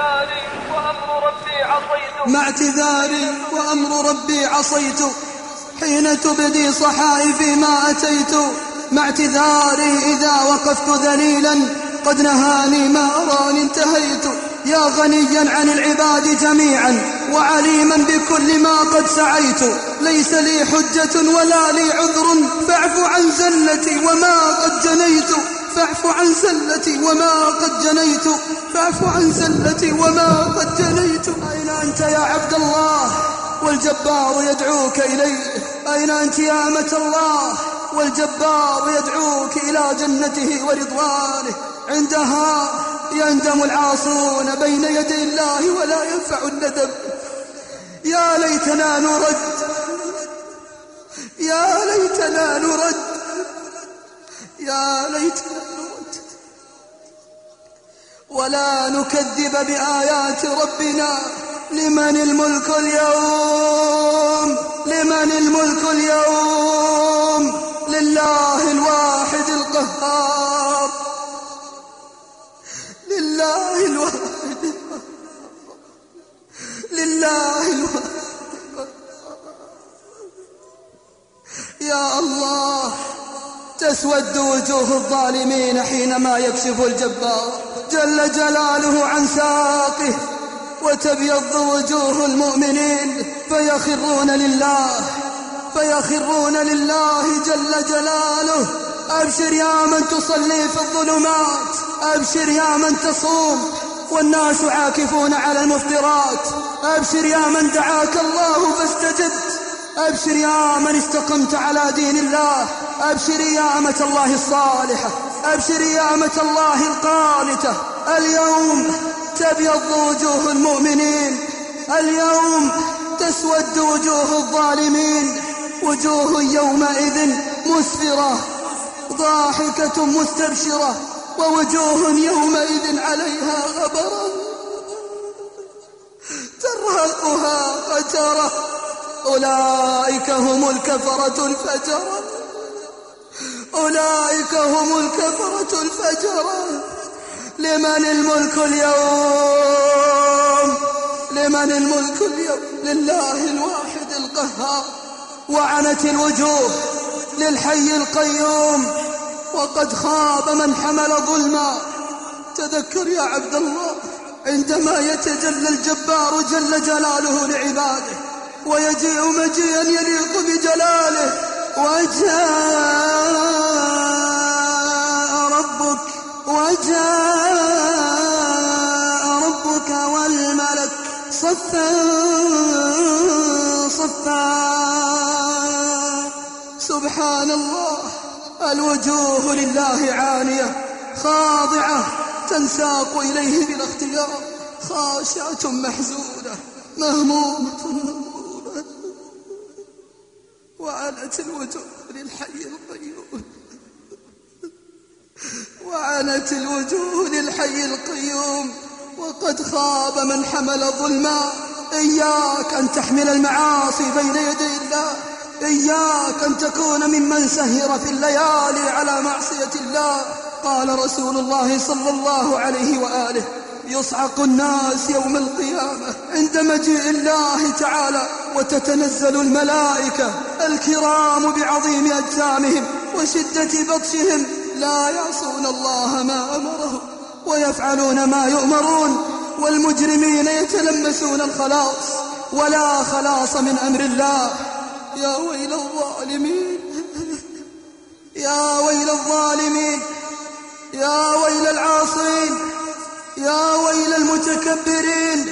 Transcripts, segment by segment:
مع اعتذاري وأمر ربي عصيت حين تبدي صحائفي ما أتيت مع اعتذاري إذا وقفت ذليلا قد نهاني ما أراني انتهيت يا غنيا عن العباد جميعا وعليما بكل ما قد سعيت ليس لي حجة ولا لي عذر فاعف عن زلتي وما قد جنيت فاعف عن زلتي وما قد جنيت فاعف عن زلتي وما قد جنيت أين أنت يا عبد الله والجبار يدعوك إليه أين أنت يا أمة الله والجبار يدعوك إلى جنته ورضوانه عندها يندم العاصون بين يدي الله ولا ينفع الندم يا ليتنا نرد يا ليتنا نرد يا ليتنا نرد ولا نكذب بآيات ربنا لمن الملك اليوم لمن الملك اليوم لله الواحد القهار لله الواحد لله الواحد يا الله تسود وجوه الظالمين حينما يكشف الجبار جل جلاله عن ساقه وتبيض وجوه المؤمنين فيخرون لله جل جلاله أبشر يا من تصلي في الظلمات أبشر يا من تصوم والناس عاكفون على المفطرات أبشر يا من دعاك الله فاستجبت أبشر يا من استقمت على دين الله أبشر يا أمة الله الصالحة أبشر يا أمة الله القانتة اليوم تبيض وجوه المؤمنين اليوم تسود وجوه الظالمين وجوه يومئذ مسفرة ضاحكة مستبشرة ووجوه يومئذ عليها غبرة ترهقها قترة أولئك هم الكفرة الفجرة أولئك هم الكفرة الفجرة لمن الملك اليوم لمن الملك اليوم لله الواحد القهار وعنت الوجوه للحي القيوم وقد خاب من حمل ظلما تذكر يا عبد الله عندما يتجلى الجبار جل جلاله لعباده ويجيء مجيئا يليق بجلاله وجاء ربك والملك صفا صفا سبحان الله الوجوه لله عانية خاضعة تنساق إليه بلا اختيار خاشعة محزونة مهمومة مهمومة وعنت الوجوه للحي القيوم وعنت الوجوه للحي القيوم وقد خاب من حمل ظلما إياك أن تحمل المعاصي بين يدي الله إياك أن تكون ممن سهر في الليالي على معصية الله قال رسول الله صلى الله عليه وآله يصعق الناس يوم القيامة عند مجيء الله تعالى وتتنزل الملائكة الكرام بعظيم أجسامهم وشدة بطشهم لا يعصون الله ما أمرهم ويفعلون ما يؤمرون والمجرمين يتلمسون الخلاص ولا خلاص من أمر الله يا ويل الظالمين يا ويل الظالمين يا ويل العاصين يا ويل المتكبرين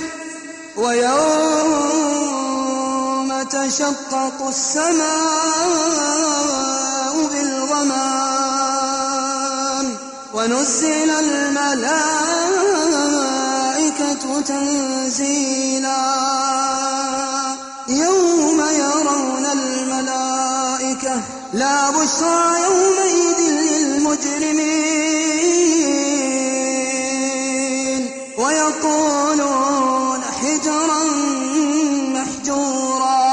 ويوم تشقق السماء بالغمام ونزل الملائكة تنزيلا يوم يرون الملائكة لا بشرى يومئذ للمجرمين ويقولون حجرا محجورا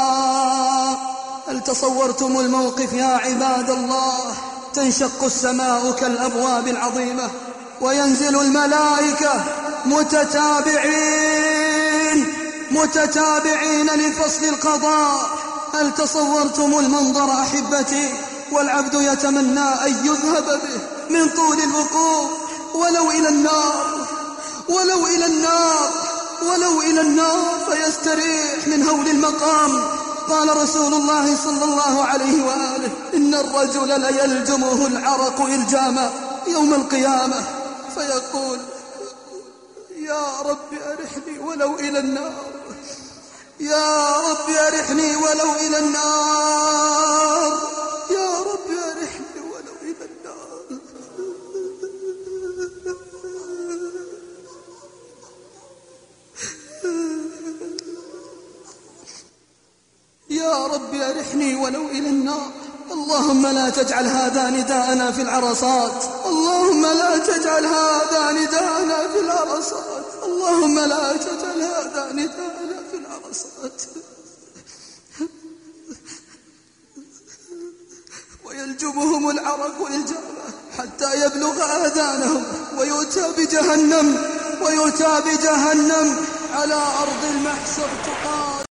هل تصورتم الموقف يا عباد الله تنشق السماء كالأبواب العظيمة وينزل الملائكة متتابعين لفصل القضاء. هل تصورتم المنظر أحبتي؟ والعبد يتمنى أن يذهب به من طول الوقوف ولو إلى النار فيستريح من هول المقام. قال رسول الله صلى الله عليه وآله: إن الرجل ليلجمه العرق إلجاما يوم القيامة فيقول: يا رب أرحني ولو إلى النار، يا رب أرحني ولو إلى النار، يا رب أرحني ولو إلى النار. يا رب أرحني ولو إلى النار. اللهم لا تجعل هذا نداءنا في العرصات، اللهم لا تجعل هذا نداءنا في العرصات، اللهم لا تجعل هذا نداءنا في العرصات. ويلجمهم العرق إلجاما حتى يبلغ آذانهم، ويؤتى بجهنم على أرض المحشر تقال